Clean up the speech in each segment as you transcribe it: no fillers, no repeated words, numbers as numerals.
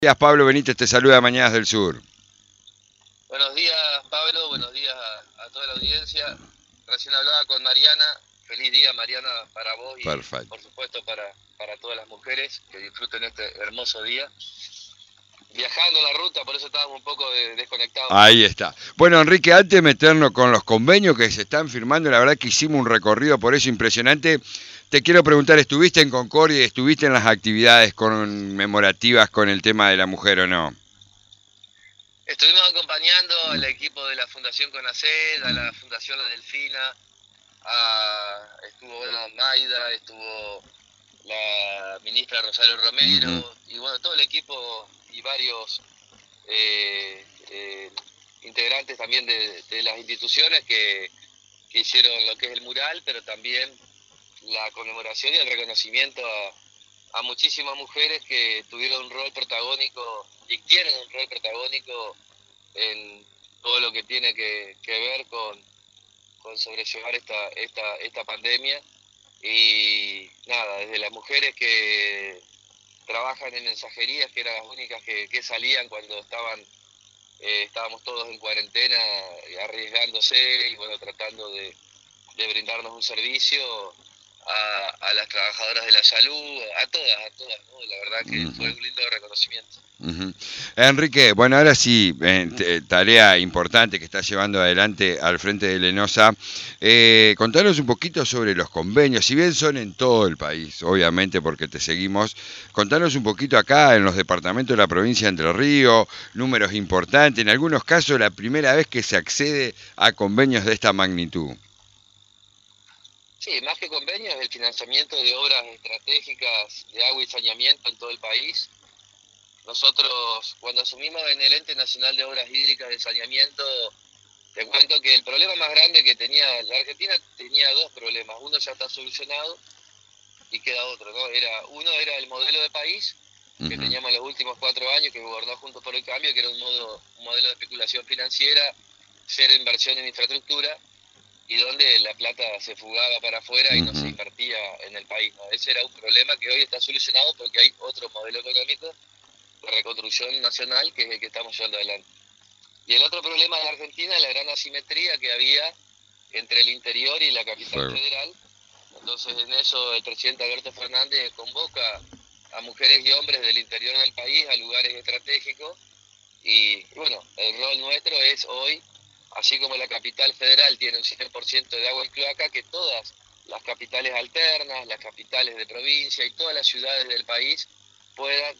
Días, Pablo Benítez te saluda Mañanas del Sur. Buenos días, Pablo, buenos días a toda la audiencia. Recién hablaba con Mariana. Feliz día, Mariana, para vos y Perfecto. por supuesto para todas las mujeres que disfruten este hermoso día. Viajando la ruta, por eso estábamos un poco desconectados. Ahí está. Bueno, Enrique, antes de meternos con los convenios que se están firmando, la verdad que hicimos un recorrido por eso impresionante. Te quiero preguntar, ¿estuviste en Concordia y estuviste en las actividades conmemorativas con el tema de la mujer o no? Estuvimos acompañando al equipo de la Fundación CONACED, a la Fundación La Delfina, estuvo Maida, estuvo la ministra Rosario Ujú. Romero, y bueno, todo el equipo y varios eh, eh, integrantes también de las instituciones que hicieron lo que es el mural, pero también la conmemoración y el reconocimiento a muchísimas mujeres que tuvieron un rol protagónico y tienen un rol protagónico en todo lo que tiene que ver con sobrellevar esta pandemia. Y nada, desde las mujeres que trabajan en mensajerías, que eran las únicas que salían cuando estábamos todos en cuarentena, arriesgándose y bueno, tratando de brindarnos un servicio a las trabajadoras de la salud, a todas, ¿no? La verdad que fue Ujú. un lindo reconocimiento. Ujú. Enrique, bueno, ahora sí, tarea importante que estás llevando adelante al frente de Lenosa. Contanos un poquito sobre los convenios, si bien son en todo el país, obviamente porque te seguimos, contanos un poquito acá en los departamentos de la provincia de Entre Ríos, números importantes, en algunos casos la primera vez que se accede a convenios de esta magnitud. Sí, más que convenios, el financiamiento de obras estratégicas de agua y saneamiento en todo el país. Nosotros, cuando asumimos en el Ente Nacional de Obras Hídricas de Saneamiento, te cuento que el problema más grande que tenía la Argentina tenía dos problemas. Uno ya está solucionado y queda otro, ¿no? Uno era el modelo de país que Ujú. teníamos en los últimos 4 años, que gobernó Juntos por el Cambio, que era un modelo de especulación financiera, cero inversión en infraestructura, y donde la plata se fugaba para afuera y no se Ujú. invertía en el país, ¿no? Ese era un problema que hoy está solucionado porque hay otro modelo económico de reconstrucción nacional que es el que estamos llevando adelante. Y el otro problema de Argentina es la gran asimetría que había entre el interior y la capital Sí. federal. Entonces en eso el presidente Alberto Fernández convoca a mujeres y hombres del interior del país a lugares estratégicos y bueno, el rol nuestro es hoy, así como la capital federal tiene un 100% de agua y cloaca, que todas las capitales alternas, las capitales de provincia y todas las ciudades del país puedan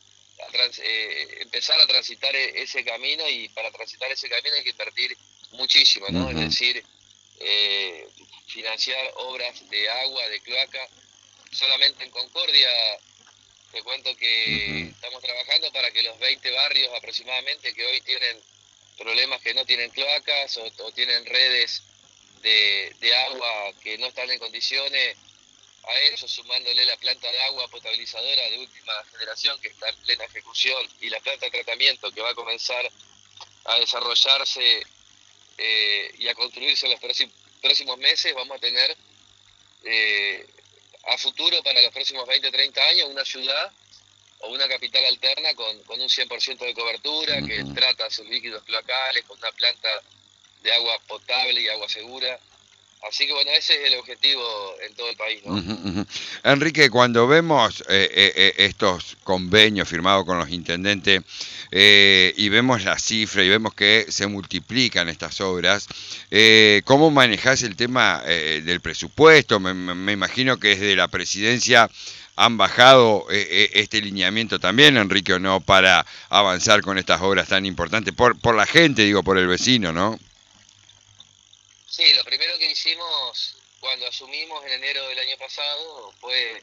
empezar a transitar ese camino, y para transitar ese camino hay que invertir muchísimo, ¿no? Es Ujú. decir, eh, financiar obras de agua, de cloaca. Solamente en Concordia te cuento que Ujú. estamos trabajando para que los 20 barrios aproximadamente que hoy tienen problemas, que no tienen cloacas o tienen redes de agua que no están en condiciones, a eso sumándole la planta de agua potabilizadora de última generación que está en plena ejecución y la planta de tratamiento que va a comenzar a desarrollarse y a construirse en los próximos meses, vamos a tener eh, a futuro para los próximos 20 30 años una ciudad o una capital alterna con un 100% de cobertura, que Ujú. trata sus líquidos cloacales, con una planta de agua potable y agua segura. Así que bueno, ese es el objetivo en todo el país, ¿no? Ujú, ujú. Enrique, cuando vemos estos convenios firmados con los intendentes y vemos la cifra y vemos que se multiplican estas obras, ¿cómo manejás el tema del presupuesto? Me imagino que desde la presidencia han bajado este lineamiento también, Enrique, ¿o no? Para avanzar con estas obras tan importantes, por la gente, digo, por el vecino, ¿no? Sí, lo primero que hicimos cuando asumimos en enero del año pasado fue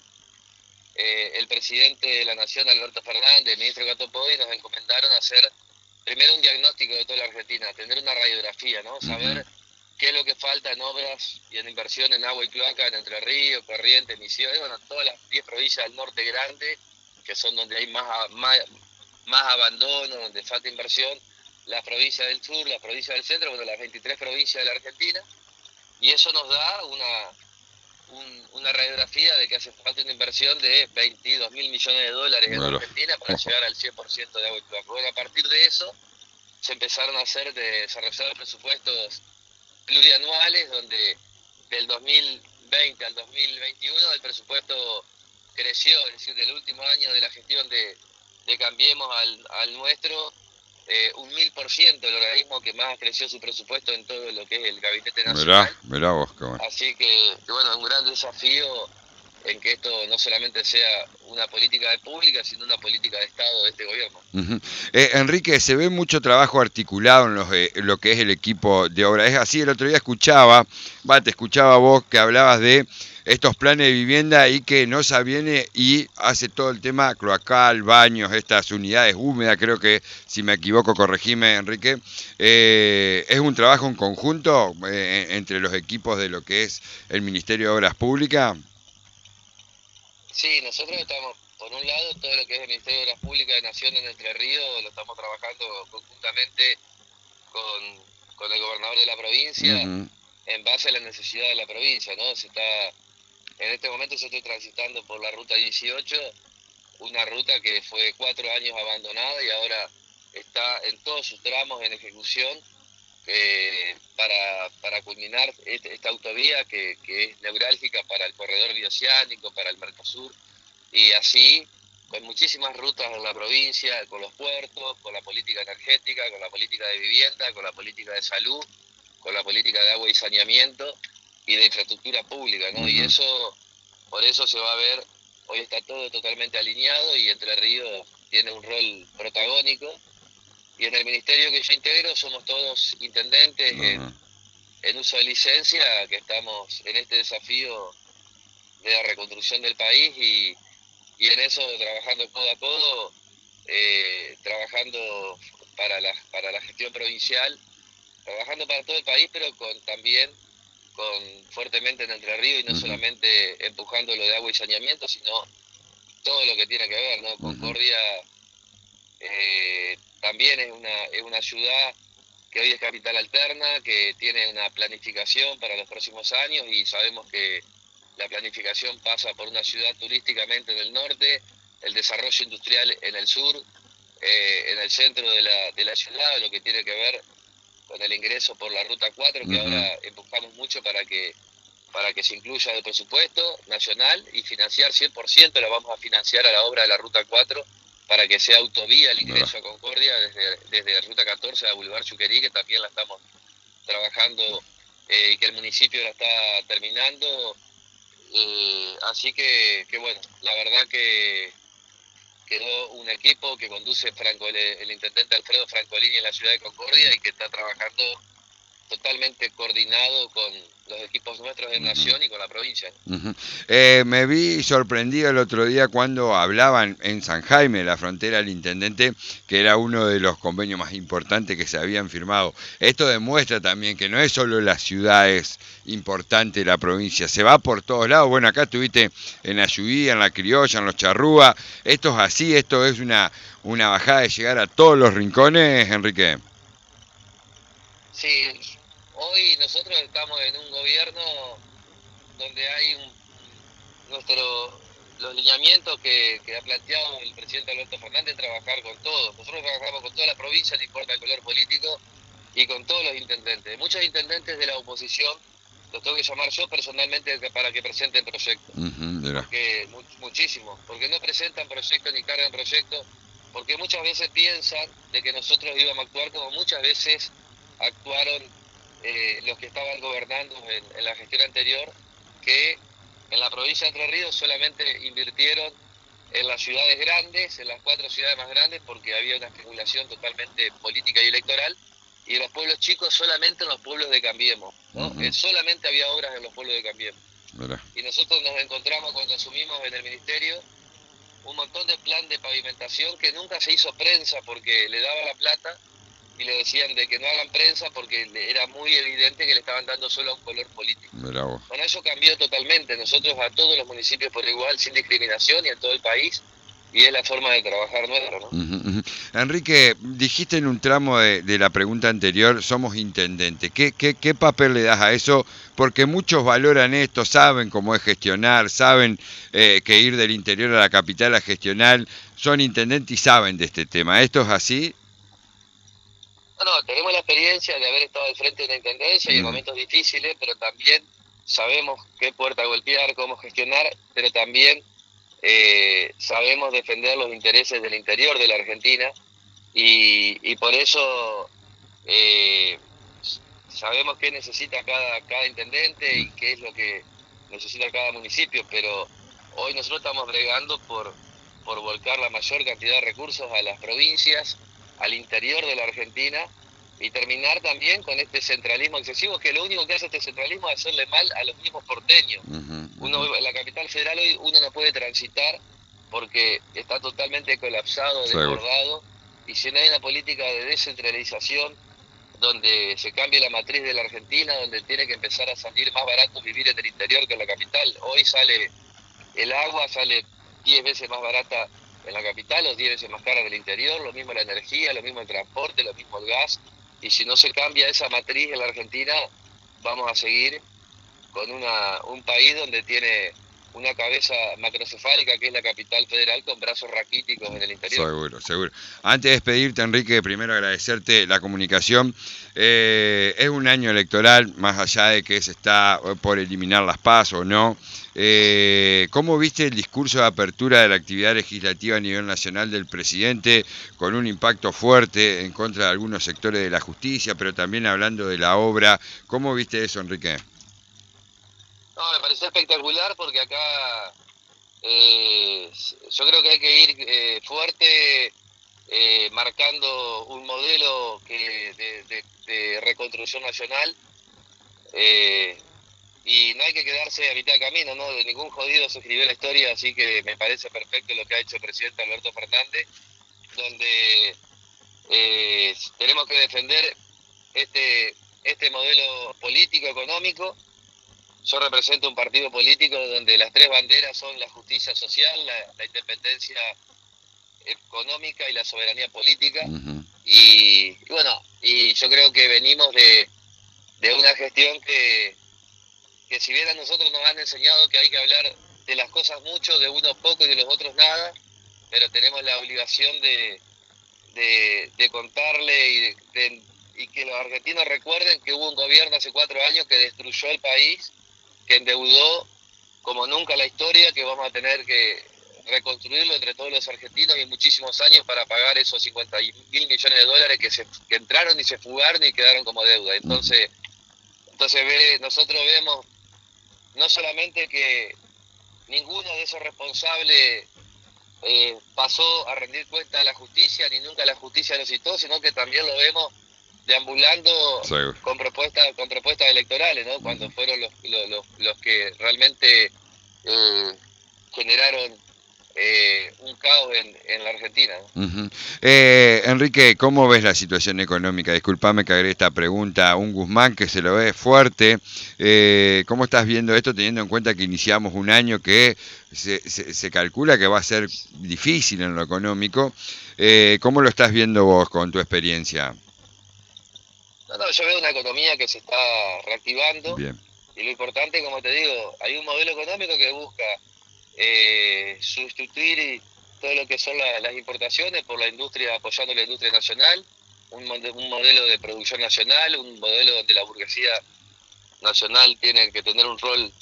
el presidente de la Nación, Alberto Fernández, el ministro Gato Podi, nos encomendaron hacer primero un diagnóstico de toda la Argentina, tener una radiografía, ¿no? Ujú. Saber qué es lo que falta en obras y en inversión en agua y cloaca en Entre Ríos, Corrientes, Misiones, bueno, todas las 10 provincias del norte grande, que son donde hay más abandono, donde falta inversión, las provincias del sur, las provincias del centro, bueno, las 23 provincias de la Argentina, y eso nos da una radiografía de que hace falta una inversión de 22.000 millones de dólares en Argentina para llegar al 100% de agua y cloaca. Bueno, a partir de eso se empezaron a desarrollar presupuestos plurianuales donde del 2020 al 2021 el presupuesto creció, es decir, del último año de la gestión de Cambiemos al nuestro, un 1000%, el organismo que más creció su presupuesto en todo lo que es el Gabinete Nacional. Mirá vos, qué bueno. Así que bueno, un gran desafío en que esto no solamente sea una política de pública, sino una política de Estado de este gobierno. Enrique, se ve mucho trabajo articulado en lo que es el equipo de obra. Es así, el otro día te escuchaba vos que hablabas de estos planes de vivienda y que NOSA viene y hace todo el tema cloacal, baños, estas unidades húmedas, creo que, si me equivoco, corregime, Enrique. ¿Es un trabajo en conjunto entre los equipos de lo que es el Ministerio de Obras Públicas? Sí, nosotros estamos, por un lado, todo lo que es el Ministerio de Obras Públicas de Nación en Entre Ríos, lo estamos trabajando conjuntamente con el gobernador de la provincia, en base a la necesidad de la provincia, ¿no? En este momento se está transitando por la ruta 18, una ruta que fue 4 años abandonada y ahora está en todos sus tramos en ejecución para culminar esta autovía que es neurálgica para el corredor bioceánico, para el Mercosur, y así con muchísimas rutas en la provincia, con los puertos, con la política energética, con la política de vivienda, con la política de salud, con la política de agua y saneamiento y de infraestructura pública, ¿no? Y por eso se va a ver, hoy está todo totalmente alineado y Entre Ríos tiene un rol protagónico. Y en el ministerio que yo integro somos todos intendentes en uso de licencia, que estamos en este desafío de la reconstrucción del país y en eso trabajando codo a codo, trabajando para la gestión provincial, trabajando para todo el país, pero también fuertemente en Entre Ríos y no solamente empujando lo de agua y saneamiento, sino todo lo que tiene que ver, ¿no? Concordia también es una ciudad que hoy es capital alterna, que tiene una planificación para los próximos años y sabemos que la planificación pasa por una ciudad turísticamente en el norte, el desarrollo industrial en el sur, en el centro de la ciudad, lo que tiene que ver con el ingreso por la Ruta 4, que ahora empujamos mucho para que se incluya el presupuesto nacional y financiar 100%, la vamos a financiar a la obra de la Ruta 4 para que sea autovía el ingreso a Concordia desde Ruta 14 a Boulevard Chuquerí, que también la estamos trabajando y que el municipio la está terminando. Así que bueno, la verdad que quedó un equipo que conduce el intendente Alfredo Francolini en la ciudad de Concordia y que está trabajando totalmente coordinado con los equipos nuestros de Nación y con la provincia. Me vi sorprendido el otro día cuando hablaban en San Jaime, la frontera, el intendente, que era uno de los convenios más importantes que se habían firmado. Esto demuestra también que no es solo las ciudades importantes de la provincia, se va por todos lados. Bueno, acá estuviste en Ayuí, en La Criolla, en Los Charrúa. Esto es así, esto es una bajada de llegar a todos los rincones, Enrique. Sí, hoy nosotros estamos en un gobierno donde hay los lineamientos que ha planteado el presidente Alberto Fernández, trabajar con todos. Nosotros trabajamos con toda la provincia, no importa el color político, y con todos los intendentes. Muchos intendentes de la oposición los tengo que llamar yo personalmente para que presenten proyectos. Porque muchísimos, porque no presentan proyectos ni cargan proyectos, porque muchas veces piensan de que nosotros íbamos a actuar como muchas veces actuaron los que estaban gobernando en la gestión anterior, que en la provincia de Entre Ríos solamente invirtieron en las ciudades grandes, en las 4 ciudades más grandes, porque había una especulación totalmente política y electoral, y en los pueblos chicos solamente en los pueblos de Cambiemos, ¿no? Solamente había obras en los pueblos de Cambiemos. Y nosotros nos encontramos cuando asumimos en el ministerio un montón de plan de pavimentación que nunca se hizo prensa porque le daba la plata y le decían de que no hagan prensa porque era muy evidente que le estaban dando solo un color político. Bueno, eso cambió totalmente. Nosotros a todos los municipios por igual, sin discriminación y en todo el país, es la forma de trabajar nuestra, ¿no? Enrique, dijiste en un tramo de la pregunta anterior, somos intendentes. ¿Qué papel le das a eso? Porque muchos valoran esto, saben cómo es gestionar, saben que ir del interior a la capital a gestionar, son intendentes y saben de este tema. ¿Esto es así? No, tenemos la experiencia de haber estado al frente de una intendencia y en momentos difíciles, pero también sabemos qué puerta golpear, cómo gestionar, pero también sabemos defender los intereses del interior de la Argentina y por eso sabemos qué necesita cada intendente y qué es lo que necesita cada municipio, pero hoy nosotros estamos bregando por volcar la mayor cantidad de recursos a las provincias, al interior de la Argentina y terminar también con este centralismo excesivo, que lo único que hace este centralismo es hacerle mal a los mismos porteños. Uno, en la capital federal hoy uno no puede transitar porque está totalmente colapsado, desbordado, y si no hay una política de descentralización donde se cambie la matriz de la Argentina, donde tiene que empezar a salir más barato vivir en el interior que en la capital. Hoy sale el agua, sale 10 veces más barata en la capital, o 10 veces más cara en el interior, lo mismo la energía, lo mismo el transporte, lo mismo el gas, y si no se cambia esa matriz en la Argentina, vamos a seguir con un país donde tiene una cabeza macrocefálica que es la capital federal con brazos raquíticos en el interior. Seguro, seguro. Antes de despedirte, Enrique, primero agradecerte la comunicación. Es un año electoral, más allá de que se está por eliminar las PAS o no. ¿Cómo viste el discurso de apertura de la actividad legislativa a nivel nacional del presidente, con un impacto fuerte en contra de algunos sectores de la justicia, pero también hablando de la obra? ¿Cómo viste eso, Enrique? No, me pareció espectacular porque acá yo creo que hay que ir fuerte, marcando un modelo de reconstrucción nacional, y no hay que quedarse a mitad de camino, ¿no? De ningún jodido se escribió la historia, así que me parece perfecto lo que ha hecho el presidente Alberto Fernández, donde tenemos que defender este modelo político, económico. Yo represento un partido político donde las tres banderas son la justicia social, la independencia económica y la soberanía política. Y bueno, y yo creo que venimos de una gestión que si bien a nosotros nos han enseñado que hay que hablar de las cosas mucho, de unos pocos y de los otros nada, pero tenemos la obligación de contarle y que los argentinos recuerden que hubo un gobierno hace 4 años que destruyó el país, que endeudó como nunca la historia, que vamos a tener que reconstruirlo entre todos los argentinos y muchísimos años para pagar esos 50.000 millones de dólares que entraron y se fugaron y quedaron como deuda. Entonces nosotros vemos no solamente que ninguno de esos responsables pasó a rendir cuenta a la justicia, ni nunca la justicia lo citó, sino que también lo vemos deambulando con propuestas electorales, ¿no? Cuando fueron los que realmente generaron un caos en la Argentina, ¿no? Enrique, ¿cómo ves la situación económica? Disculpame que agregue esta pregunta. Un Guzmán que se lo ve fuerte. ¿Cómo estás viendo esto teniendo en cuenta que iniciamos un año que se calcula que va a ser difícil en lo económico? ¿Cómo lo estás viendo vos con tu experiencia? No, yo veo una economía que se está reactivando. Bien. Y lo importante, como te digo, hay un modelo económico que busca sustituir todo lo que son las importaciones por la industria, apoyando la industria nacional, un modelo de producción nacional, un modelo donde la burguesía nacional tiene que tener un rol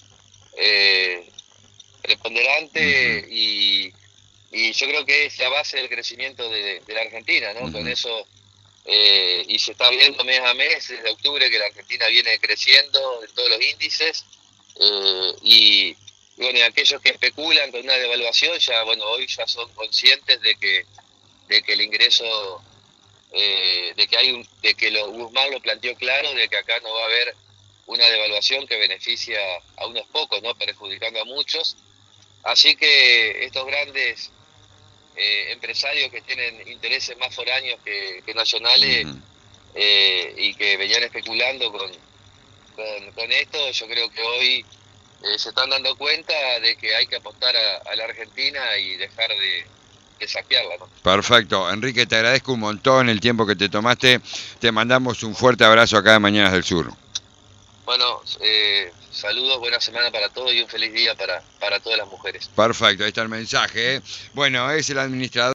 preponderante, y yo creo que es la base del crecimiento de la Argentina, ¿no? Con eso, y se está viendo mes a mes, desde octubre, que la Argentina viene creciendo en todos los índices, y bueno, y aquellos que especulan con una devaluación, ya bueno, hoy ya son conscientes de que el ingreso, de que Guzmán lo planteó claro, de que acá no va a haber una devaluación que beneficia a unos pocos, no perjudicando a muchos. Así que estos grandes empresarios que tienen intereses más foráneos que nacionales, y que venían especulando con esto, yo creo que hoy se están dando cuenta de que hay que apostar a la Argentina y dejar saquearla, ¿no? Perfecto. Enrique, te agradezco un montón el tiempo que te tomaste. Te mandamos un fuerte abrazo acá de Mañanas del Sur. Bueno, saludos, buena semana para todos y un feliz día para todas las mujeres. Perfecto, ahí está el mensaje, ¿eh? Bueno, es el administrador.